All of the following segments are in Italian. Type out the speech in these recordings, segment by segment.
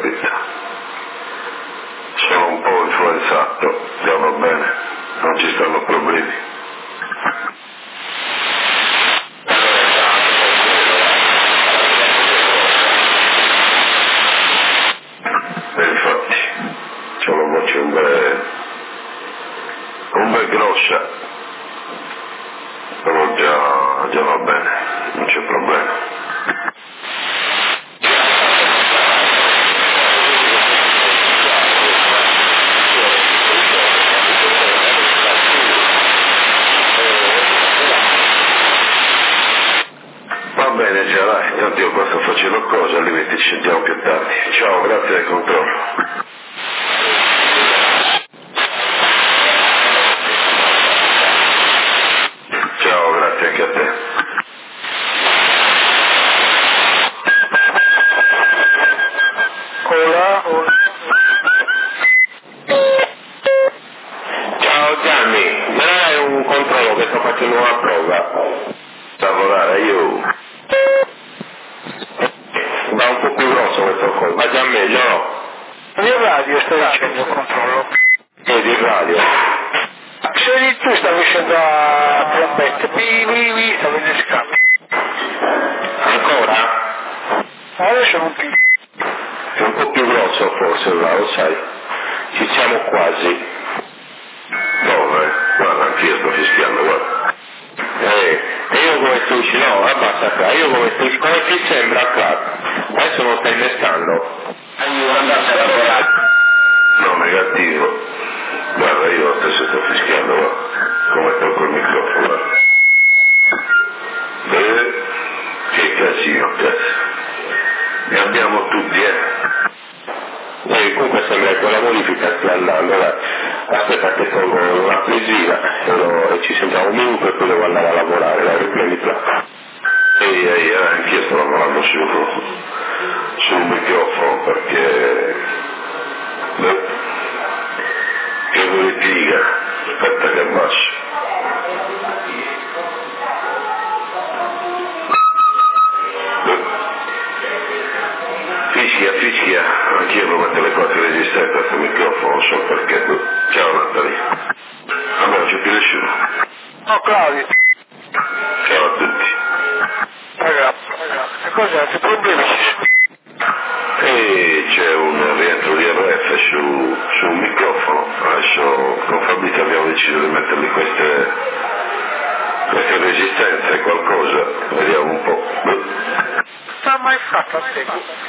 capito. Sono un po' influenzato, già va bene, non ci stanno problemi. E infatti, c'ho la voce un bel grossa, però già va bene, non c'è problema. Va bene, già dai, tanto io qua sto facendo cose, al limite ci sentiamo più tardi. Ciao, grazie del controllo. Ciao, grazie anche a te. Hola. Ciao Gianni, me ne dai un controllo che sto facendo una prova. Lavorare io. Va un po' più grosso questo coso, ma già meglio no? Il radio sta facendo il controllo. Vedi il radio? Se tu stavi facendo la trombetta, stavi innescando. Ancora? Adesso non più. È un po' più grosso forse là, lo sai? Ci siamo quasi. Dove? Guarda, anch'io sto fischiando, guarda. E io come sto uscendo? No, abbassa qua, io come sto uscendo? Come ti sembra qua? Adesso non stai innescando. Andate a lavorare. No, negativo. Guarda, io adesso sto fischiando, guarda. Come tocco il microfono, guarda. Che casino, cazzo. Ne abbiamo tutti, comunque sembra che quella modifica stia andando, dai. Aspetta che tolgo una presina e ci sentiamo un minuto e poi devo andare a lavorare, dai, riprenditela. Anch'io sto lavorando sul microfono perché... che vuoi ti dica? Aspetta che abbasso. Fischia, anch'io devo mettere le quattro resistenze a questo microfono, non so perché. Ciao Natalie. Vabbè, non c'è più nessuno. No, Claudio. Ciao a tutti. Ragazzi, che cos'è? Che problemi ci sono? E c'è un rientro di RF sul microfono. Adesso con Fabrizio abbiamo deciso di mettergli queste resistenze, qualcosa. Vediamo un po'. Sta mai fatto a te?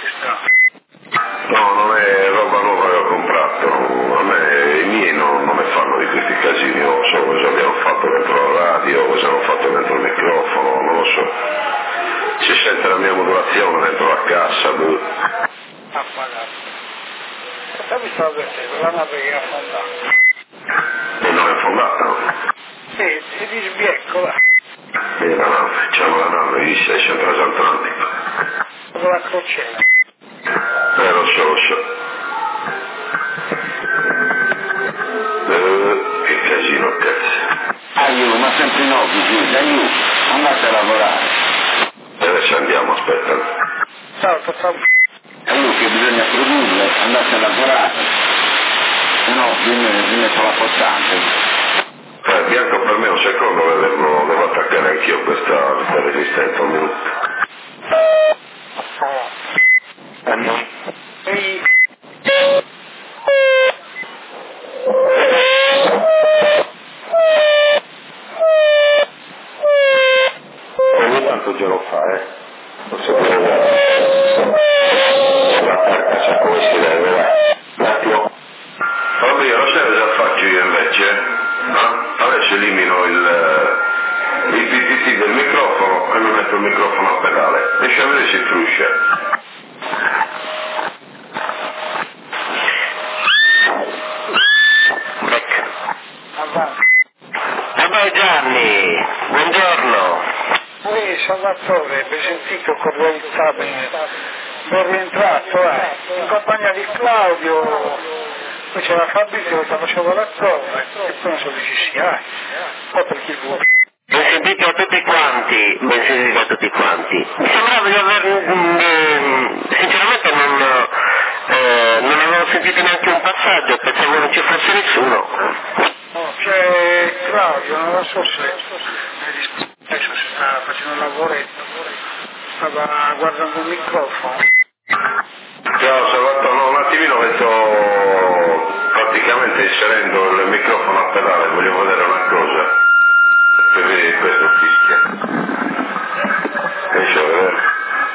No, non è roba nuova che ho comprato, a me i miei non me fanno di questi casini, non so cosa abbiamo fatto dentro la radio, cosa hanno fatto dentro il microfono, non lo so. Si sente la mia modulazione dentro la cassa, Appagato. Fammi stare per te, la nave che è affondata. E non è affondata. Sì, si disbieccola. E la nave, facciamo la nave, lì sei sempre transatlantico. Con la crociera. Lo so. Che casino, cazzo. Aiuto, ma sempre no, aiuto, andate a lavorare. E adesso andiamo, aspetta. Ciao. Aiuto che bisogna produrre, andate a lavorare. Se no viene con la portante. Bianco per me un secondo, devo attaccare anch'io questa resistenza, un minuto. Ehi. Ogni tanto già lo fa, non so come attacca come si deve, vai. Un attimo. Vabbè, lo sai cosa faccio io invece? No? Adesso elimino il PTT del microfono e mi metto il microfono a pedale. Riesci a vedere se fruscia. Vabbè Gianni, buongiorno. Salvatore, mi sentito cordialità ben rientrato, in compagnia di Claudio, poi c'era Fabrizio che faceva la cosa, e poi non so che ci sia, poi per chi vuole. Ben sentito a tutti quanti, mi sembrava di aver, sinceramente non messaggio, pensavo non ci fosse nessuno. No, c'è Claudio, non lo so se adesso si sta facendo un lavoretto, stava guardando il microfono. Ciao Salvatore, no, un attimino che sto praticamente inserendo il microfono a pedale, voglio vedere una cosa, per vedere questo fischia. Riesci a vedere?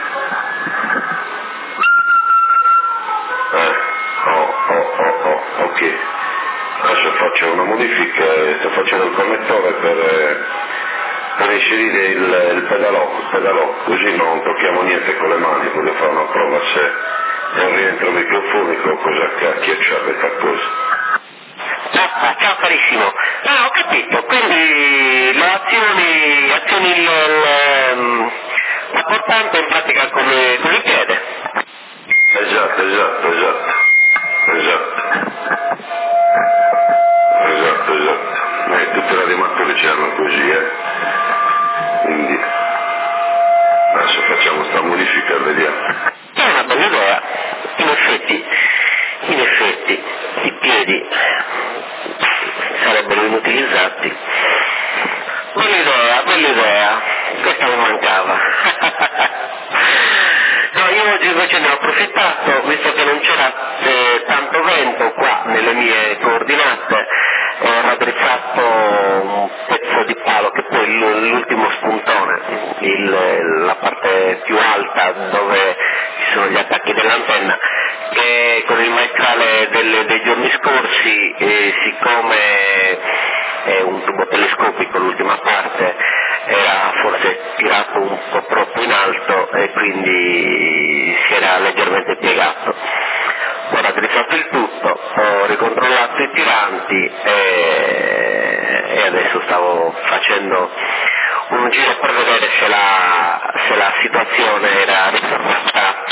Ok. Adesso faccio una modifica, sto facendo il connettore per inserire il pedalò, così non tocchiamo niente con le mani, voglio fare una prova se è un rientro microfonico o cosa cacchio c'ha questa cosa. Ciao carissimo, ho capito, quindi le azioni la portante in pratica con il piede. Esatto. Tutte le animatori c'erano così, quindi adesso facciamo sta modifica e vediamo. È una bella idea, in effetti i piedi sarebbero inutilizzati. Bella idea, questa mi mancava. No, io oggi invece ne ho approfittato, visto che non c'era tanto vento qua nelle mie coordinate, ho raddrizzato un pezzo di palo che poi l'ultimo spuntone, la parte più alta dove ci sono gli attacchi dell'antenna, che con il maiale dei giorni scorsi, siccome è un tubo telescopico l'ultima parte, era forse tirato un po' troppo in alto e quindi si era leggermente piegato. Ho raddrizzato il tutto, ho ricontrollato i tiranti e adesso stavo facendo un giro per vedere se la situazione era ritornata.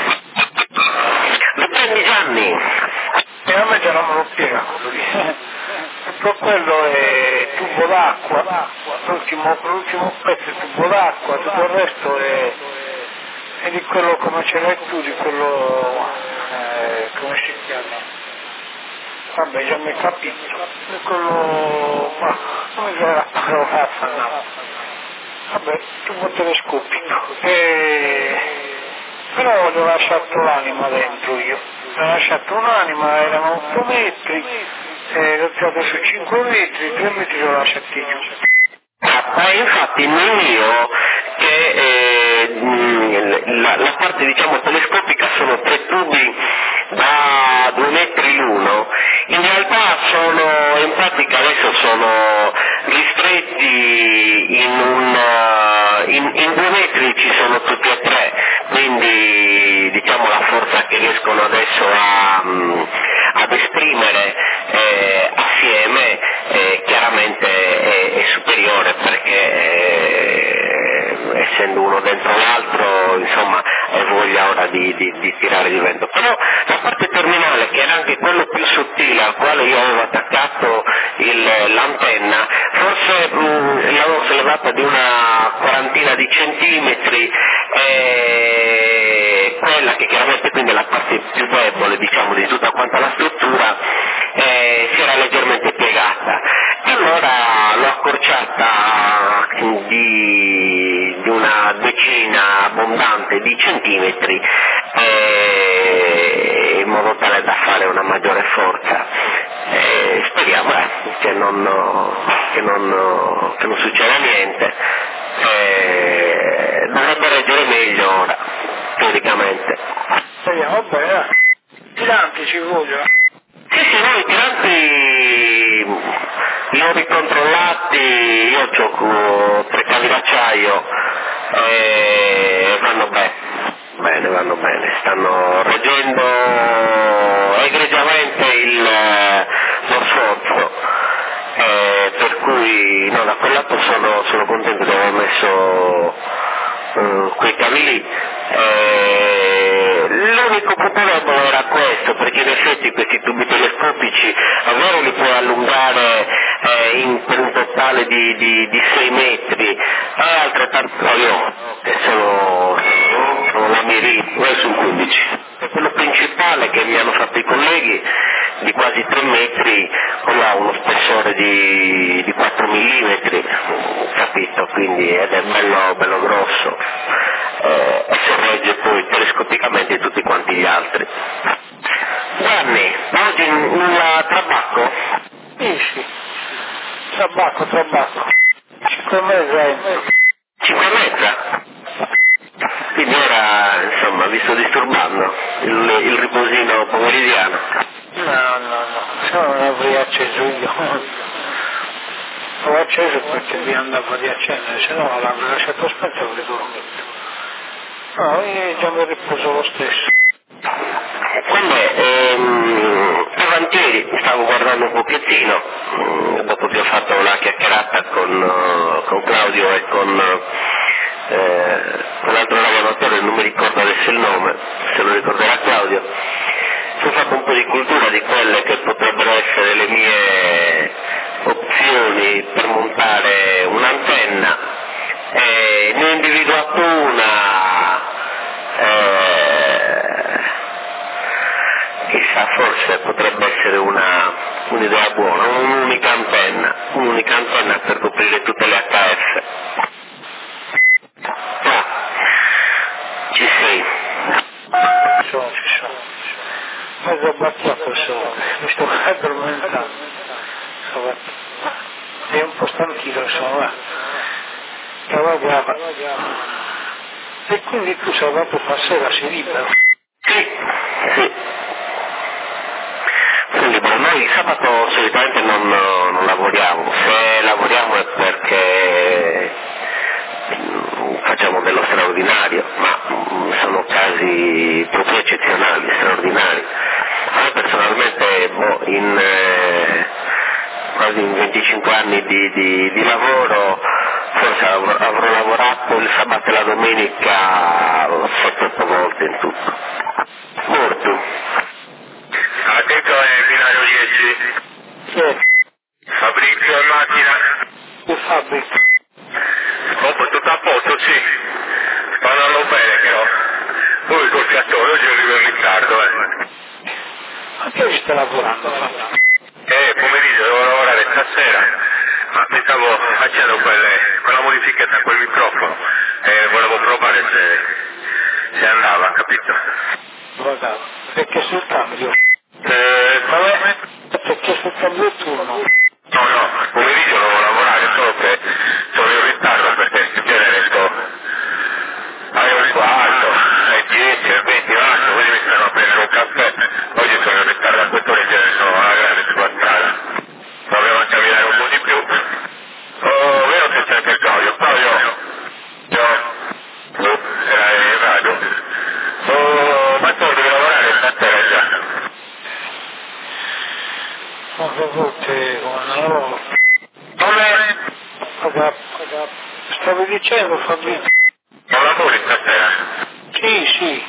Lo prendi Gianni? E a me già non me lo spiega quello lì. Per quello è tubo d'acqua, l'ultimo pezzo è tubo d'acqua, tutto il resto è di quello come ce l'hai tu, di quello come si chiama? Vabbè, già mi hai capito, di quello come si la parola? Vabbè, tubo telescopico. Però ho lasciato l'anima dentro io. Ho lasciato un'anima, erano 8 metri, l'ho tirato su 5 metri, 3 metri l'ho lasciati giù. Infatti nel mio, che la parte diciamo telescopica sono 3 tubi da 2 metri l'uno, in realtà in pratica adesso sono ristretti in 2 metri, ci sono tutti e 3, quindi diciamo la forza che riescono adesso ad esprimere assieme chiaramente è superiore, perché essendo uno dentro l'altro insomma è voglia ora di tirare di vento. Però la parte terminale, che era anche quello più sottile al quale io avevo attaccato l'antenna, forse l'avevo sollevata di una quarantina di centimetri, quella che chiaramente quindi è la parte più debole diciamo di tutta quanta la struttura, si era leggermente piegata, e allora l'ho accorciata di una decina abbondante di centimetri, in modo tale da fare una maggiore forza. Speriamo che non succeda niente. Dovrebbe reggere meglio ora, teoricamente. Speriamo bene. Tiranti ci vogliono. Sì, noi i tiranti li ho ricontrollati, io ho 3 cavi d'acciaio e vanno bene, stanno reggendo egregiamente lo sforzo, per cui no, da quel lato sono contento di aver messo quei cavi lì. L'unico punto debole era questo, perché in effetti questi tubi telescopici a loro li puoi allungare per un totale di 6 metri, e altrettanto io che sono la Miri, sul 15. Quello principale che mi hanno fatto i colleghi di quasi 3 metri, quello ha uno spessore di 4 millimetri, capito? Quindi ed è bello grosso, e sorregge poi telescopicamente tutti quanti gli altri. Gianni, oggi nulla tabacco? Sì. Tabacco. 5:30. 5:30? Quindi ora, insomma, vi sto disturbando il riposino pomeridiano. No, se non avrei acceso io. Ho acceso perché vi andavo di accendere, se no l'avrei lasciato spento e avrei dormito. No, io già mi riposo lo stesso. Avantieri stavo guardando un pochettino, dopo che ho fatto una chiacchierata con Claudio e con l'altro lavoratore, non mi ricordo adesso il nome, se lo ricorderà Claudio. Ho fatto un po' di cultura di quelle che potrebbero essere le mie opzioni per montare un'antenna, e ne ho individuato una, chissà, forse potrebbe essere un'idea buona, un'unica antenna per coprire tutte le HF. Ci sei? Ci sono. Mezzo battuto solo, mi sto addormentando. È un po' stanchino, insomma. Brava. E quindi tu sabato sera sei libero? Sì. Sono libero. Noi sabato solitamente non lavoriamo, se lavoriamo è perché facciamo dello straordinario, ma sono casi proprio eccezionali, straordinari. A me personalmente quasi in 25 anni di lavoro forse avrò lavorato il sabato e la domenica 7-8 volte in tutto. Molto. Attento è binario 10. Sì. Fabrizio in macchina. Che Fabrizio? Tutto a posto, sì. Sta andando bene però. Poi col fiatone oggi arrivo in ritardo, Anche oggi sta lavorando, Fabrizio. Pomeriggio devo lavorare stasera. Ma pensavo facendo quella modifichetta a quel microfono e volevo provare se andava, capito? Guarda, perché sul cambio? Come? Perché sul cambio turno? No, pomeriggio devo lavorare, solo che sono in ritardo perché in genere sto alle 1:15, alle 10, alle 20, quindi mi stanno a prendere un caffè. Oggi sono in ritardo a quest'ora, in genere sono alla grande sulla strada. Proviamo a camminare un po' di più. Oh, vero che c'è anche Claudio. Era in radio. Oh, ma tu devi lavorare stasera già. Molte volte non lavoro. Come? Stavo dicendo, Fabrizio. Non lavori stasera? Sì.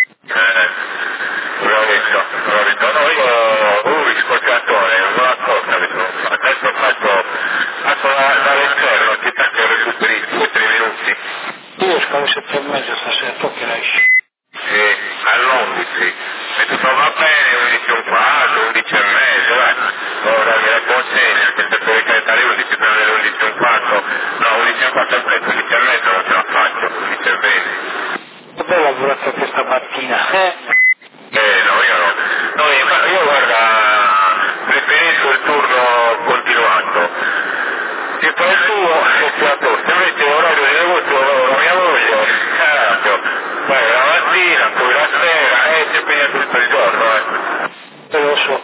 L'ho visto. No, io riscoltatore, non ascolta, adesso faccio dall'interno, ti tanto recuperi 2-3 minuti. Io esco alle 7:30 stasera, tu che esci? Sì, all'11. Se tutto va bene, 11:15, 11:30, ora mi la consegna, che se puoi calcare 11 per le 11:15, no, 11:15 è 11:30 non ce la faccio, 11:20. Dove hai lavorato questa mattina? No, io no. No, io guarda, preferisco il turno continuato. Se fai il tuo e ti a posto, invece l'orario di negozio la mia moglie, cazzo, vai la mattina, poi la sera e ti impegna tutto il giorno, Lo so.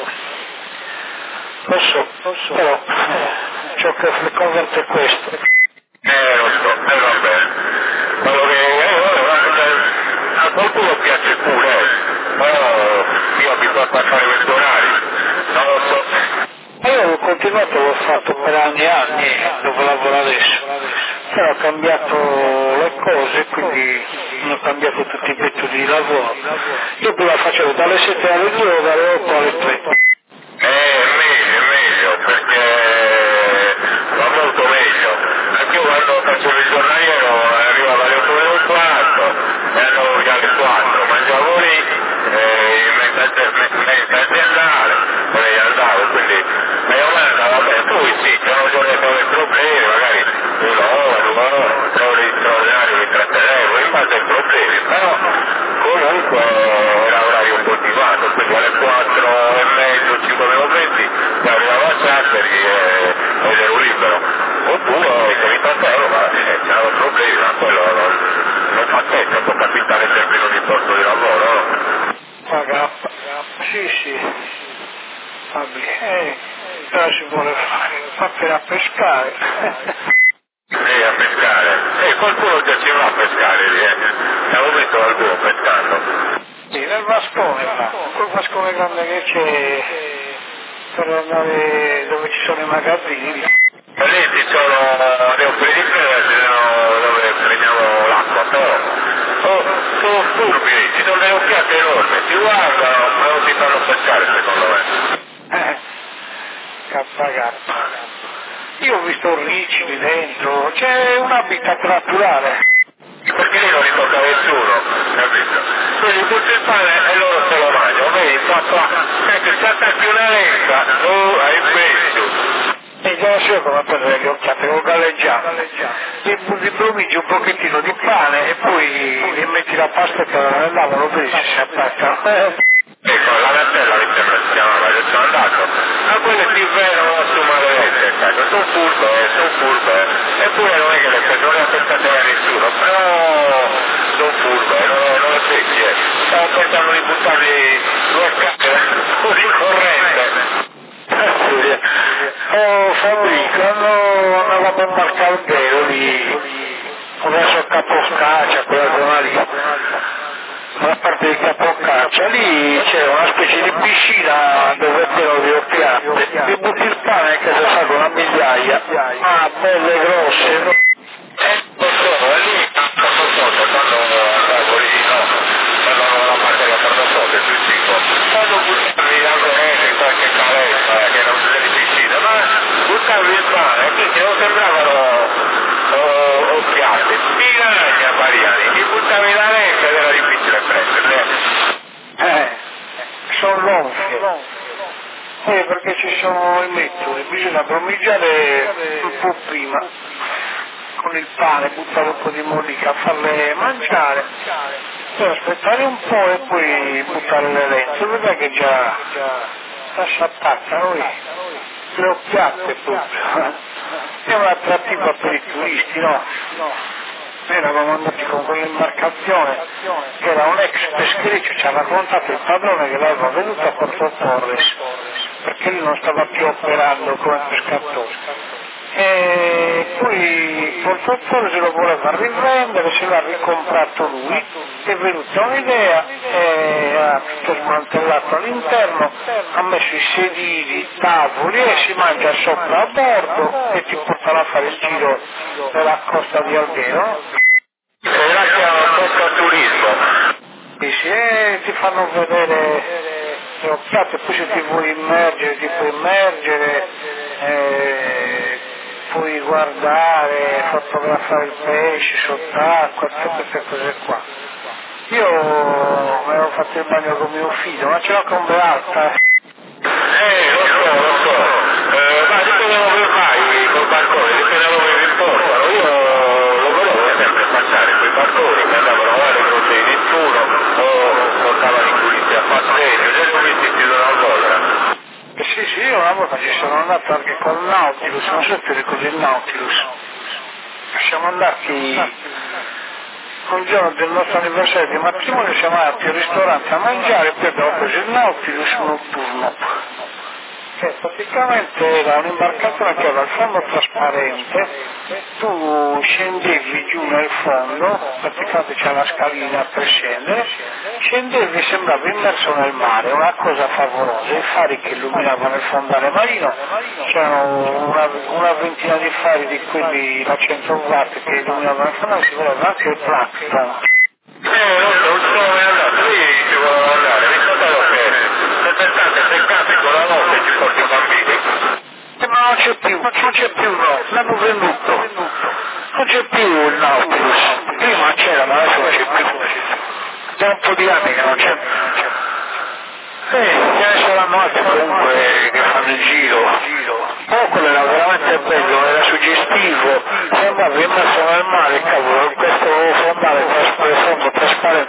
Però ciò che converte è questo. Lo so, vabbè. Quello che a qualcuno piace pure, però io ho abituato a fare questi orari, non lo so. Io ho continuato, l'ho fatto per anni e anni, dove lavoro adesso. Però ho cambiato le cose, quindi non ho cambiato tutti i metodi di lavoro. Io prima facevo dalle 7 alle 2 o dalle 8 alle 3. È meglio, perché va molto meglio. Anche io quando facevo il giornaliero arrivavo alle 8 e un quarto e andavo via alle 4, mangiavo lì, in mezza aziendale, però comunque era orario continuato, quindi alle 4:30, 5:20 arrivava a Sassari ed ero libero, oppure se mi toccato, ma c'erano problemi, ma quello non fa tempo, può capitare sempre in ogni posto di lavoro, no? Sì, però si vuole fare, fa per a pescare. A pescare, qualcuno piaceva a pescare lì, avevo visto qualcuno pescando. Sì, nel vascone là, quel vascone grande che c'è per andare dove ci sono i magazzini lì. E lì ci sono le opere dove prendiamo l'acqua, però sono furbi, ci sono delle occhiate enormi, ti guardano ma non ti fanno pescare secondo me. Kappa. Io ho visto ricci lì dentro, c'è un habitat naturale. Perché lì non li tocca nessuno, capito? Quindi butti il pane e loro se lo mangiano, vedi, papà, se ti attacchi una lenza, hai preso. E già so come prendere le occhiate, con galleggiato. Li brumici un pochettino di pane e poi li metti la pasta che nell'avolo, vedi se si attaccano. Ecco, la Nantella mi sembra si chiamava, io sono andato, ma quelle più vero su maledette, sono furbe, eppure non è che non le ha pensate a nessuno, però sono furbe, non le secchi, stavo pensando di buttargli 2 carte così corrente. Fabrizio, andava a imbarcare il vero lì, verso Caposcaccia, quella zona lì. Alla parte di Capocaccia, lì c'è una specie di piscina dove è pieno di occhiate, ti butti il pane che si salva una migliaia, belle grosse. Lo so, è lì quando andavo lì, no, quando avevo la parte della Carnassote sul sito, quando buttavi l'angolese in qualche caletta che non c'è di piscina, ma buttavi il pane, quindi non sembravano occhiate, piragna Mariani, ti buttavi la lenza ed era difficile prenderle. Sono gonfie. Perché ci sono i metodi, bisogna brumigiare un po' prima con il pane, buttare un po' di mollica, farle mangiare, poi aspettare un po' e poi buttare le lenze, vedrai che già si attaccano le occhiate proprio. È un'attrattiva per i turisti, no? Noi eravamo andati con quell'imbarcazione che era un ex peschereccio, ci ha raccontato il padrone che l'aveva venuto a Porto Torres perché lui non stava più operando come pescatore e poi Porto Torres lo voleva riprendere, se l'ha ricomprato lui, è venuta un'idea e ha tutto smantellato all'interno, ha messo i sedili, i tavoli e si mangia sopra a bordo e ti portano a fare il giro della costa di Alghero. Là chiama Costa Turismo. Dici, ti fanno vedere le occhiate, poi se ti vuoi immergere, ti puoi immergere, puoi guardare, fotografare il pesce sott'acqua, tutte queste cose qua. Io avevo fatto il bagno con mio figlio, ma ce l'ho con Beata. Lo so. Ma dipende da dove vai col barcone, dipende da dove vi portano. Io lo volevo sempre passare quei barconi che andavano alle grotte di Nettuno o portavano i turisti a passeggio, adesso mi si chiudono a Volga. Sì, io una volta ci sono andato anche col Nautilus, non so se ti ricordi il Nautilus. Siamo andati un giorno del nostro anniversario di matrimonio, siamo andati al ristorante a mangiare e poi abbiamo preso il Nautilus notturno. Che praticamente era un'imbarcazione che aveva il fondo trasparente, tu scendevi giù nel fondo, praticamente c'è una scalina per scendere, scendevi e sembrava immerso nel mare, una cosa favolosa, i fari che illuminavano il fondale marino, c'erano una ventina di fari di quelli da 100 watt che illuminavano il fondale, si vedeva anche il plankton. Non so dove è andato, lì ci volevo andare, mi ricordo che se pensate se capito la notte ci porti i bambini. Ma non c'è più, no, l'hanno venduto, non c'è più il Nautilus, prima c'era ma adesso non c'è più, da un po' di anni che non c'è. Ce ne saranno altri comunque che fanno il giro. Quello era veramente bello, era suggestivo, sembrava immerso nel mare, cavolo, questo fondale trasparente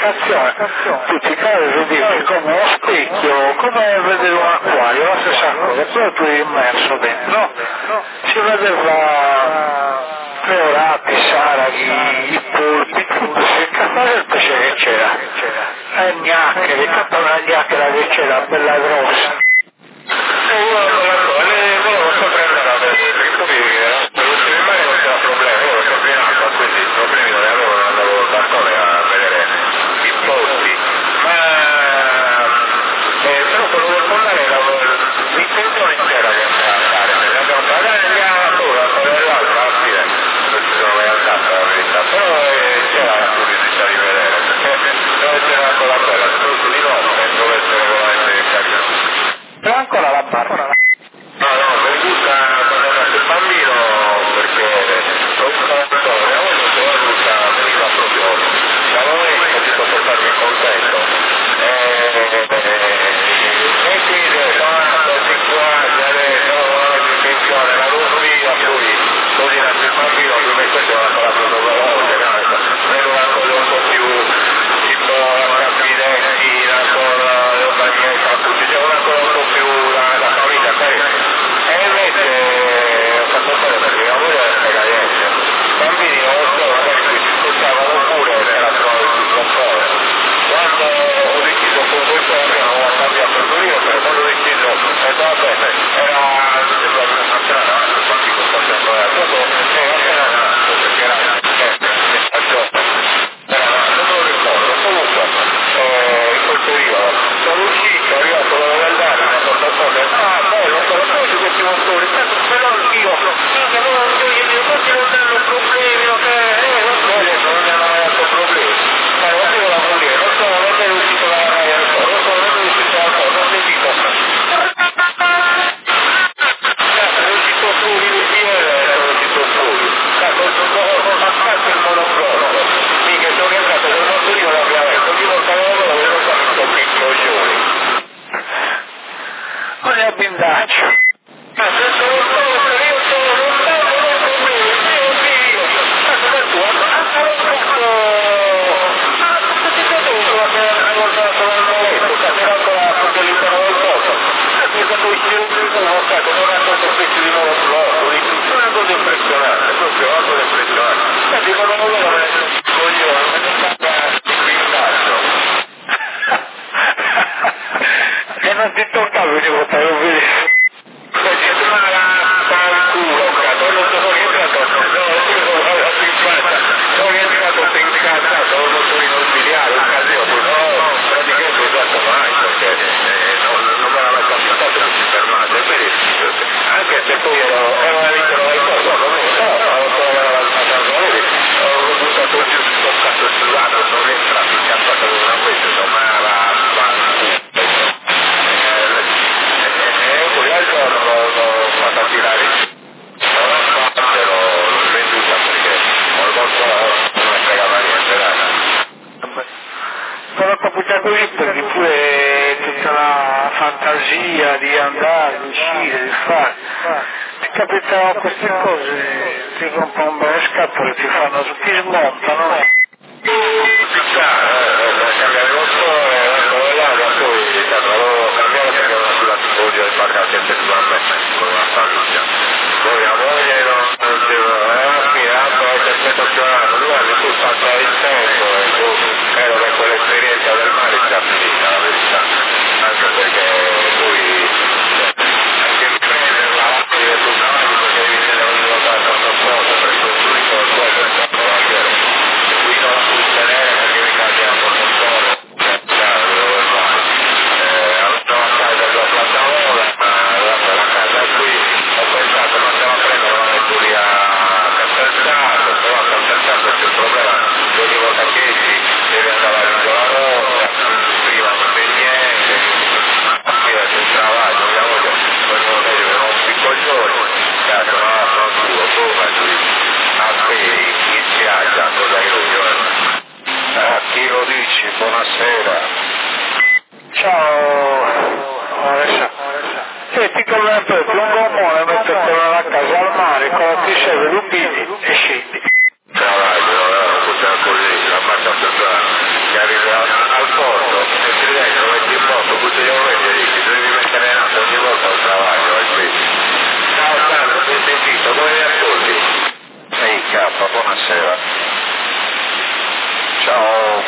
l'imbarcazione, tu ti cavi, vedi come uno specchio, come vedere un acquario, la stessa cosa, però tu eri immerso dentro, si vedeva cleorati, saraghi, i polpi, tutto, si incappava il pesce che c'era, le gnacche, le cappano la gnacchera che c'era, bella grossa. Però ancora la barca. No, mi gusta quando nasce il bambino perché veniva proprio da noi e potuto portarmi contento. E quindi quando si guarda adesso di pensione la Russia, poi nasce il bambino, lui mi faceva la cosa veloce, era una cosa un po' più tipo la capidentina con le bagnette, tutti, c'è una cosa un po' più la famiglia carina. E invece ho fatto fare perché la moglie era cagaliente. I bambini non lo so, magari qui si sposavano pure e la trovavo tutto un po'. Quando ho deciso con questo non ho cambiato il io, però quando ho deciso, vabbè, era una strada, quanti questo tempo era dopo, era nato, perché era non me lo ricordo, comunque in quel periodo sono uscito, arrivato da andare, mi ha portato bello, conosci questi motori, però anch'io, questi non hanno problemi, non hanno avuto problemi, ma non avevo la moglie, non sono neanche riuscito a lavorare ancora, non sono neanche riuscito a lavorare, non sentito. Sono uscito fuori di piede, sono uscito fuori, ho passato il monocrono, mica sono rientrato con il motorino da piavetto, ogni volta che lavoro avevo fatto un piccolo giorno. Non è abbindaccio. Ma se sono io sono lontano, non problemi, Dio, E non ti tocca lui di votare un video. Anche se poi ero una vita ho buttato giù sto cazzo sullato, sono entrato in casa con una questa, insomma poi al giorno l'ho fatta tirare l'ho venduta perché molto non mi fregava niente, dai. Però capita così perché pure tutta la fantasia di andare, di uscire, di fare. Ti capitano queste cose, ti rompono un bel scatole, ti fanno, ti smontano. Cambiare lo sole, l'aria, poi l'avevo cambiato perché era sulla tipologia del bagagio effettivamente con una famiglia. Poi la moglie non guarda, tu passa il tempo e tu credo che quell'esperienza del mare sia finita, la verità. Anche perché poi anche il prendere la macchina sul cavallo perché devi tenere ogni volta la sottoposta per costruire qualcosa, è stato davvero. E qui non la puoi tenere perché mi cambia un po' il tono, dove fare. Andavo a casa della Platanova, ma la casa qui ho pensato ma se la prendo non è lì a Castelsanto, però a Castelsanto c'è il problema che ogni volta che esci devi andare a Rigola Rosa, prima non c'è niente, qui c'è il travaglio, mia moglie vogliono meglio che non piccolo giorno, cazzo no, sono duro, come qui, in spiaggia, cosa io giorno. Chi lo dici? Buonasera. Ciao, ti conviene per un gommone, mettertelo alla casa al mare, quando ti serve l'ubidi e scendi. Travaglio, funziona così, la faccia per che arriverà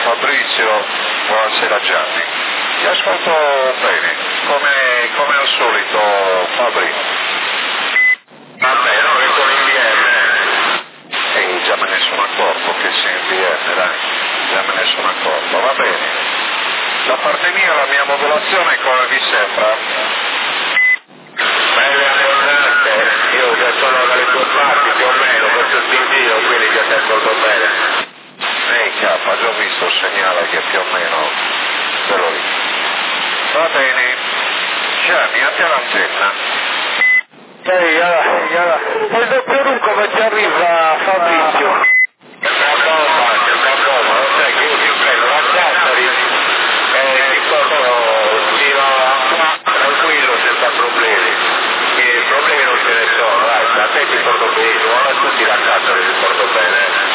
Fabrizio, buonasera Gianni. Ti ascolto bene, come al solito Fabri. Vabbè, no, che con l'IBM. Già me ne sono accorto che sei in IBM, dai. Già me ne sono accorto, va bene. Da parte mia la mia modulazione come vi sembra? Belle abbondante, io già sono dalle tue parti più o meno, questo sentito, quindi già ti ascolto bene. K, già visto il segnale che più o meno però lì. Va bene. Gianni, a te l'antenna. Poi dopo come ti arriva Fabrizio? C'è una bomba, lo sai che io ti prendo la Sassari e ti porto fino a tranquillo senza problemi. E i problemi non ce ne sono, dai, da te ti porto benissimo, ora tutti la Sassari ti porto bene.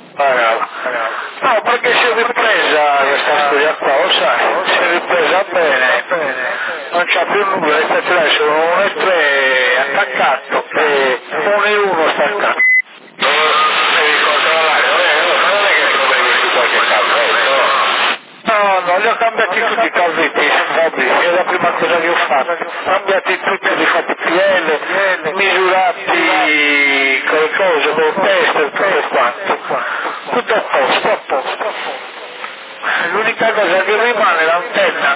No, perché si è ripresa questa storia qua, lo sai, si è ripresa bene, non c'è più nulla, infatti adesso sono 1 e 3 attaccato e 1 e 1 staccato. Devi controllare, non è che problemi su qualche calzetto. No, li ho cambiati tutti i calzetti, Fabri, è la prima cosa che ho fatto, cambiati tutti, li fatti PL, misurati con le cose, con il tester, tutto quanto. Tutto a posto. L'unica cosa che rimane è l'antenna.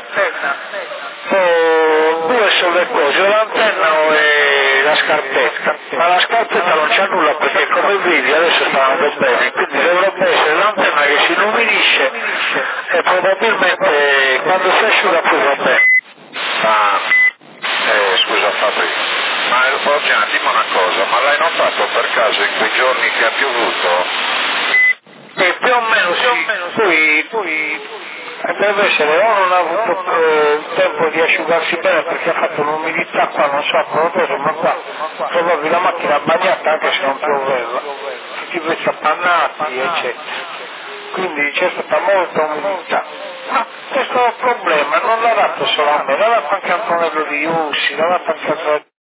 Due sono le cose, l'antenna e la scarpetta. Ma la scarpetta non c'è nulla perché come vedi adesso sta andando bene, quindi dovrebbe essere l'antenna che si illuminisce e probabilmente quando si asciuga poi va bene. Scusa Fabri, ma Borgiana, dimmi una cosa, ma l'hai notato per caso in quei giorni che ha piovuto? Più o meno sì, poi deve essere o non ha avuto tempo di asciugarsi bene perché ha fatto un'umidità qua, non so, proprio, ma qua trovavi la macchina bagnata anche se non pioveva, tutti questi appannati eccetera, quindi c'è stata molta umidità. Ma questo è un problema, non l'ha dato solo a me, l'ha dato anche a Antonello Di Iussi, l'ha dato anche a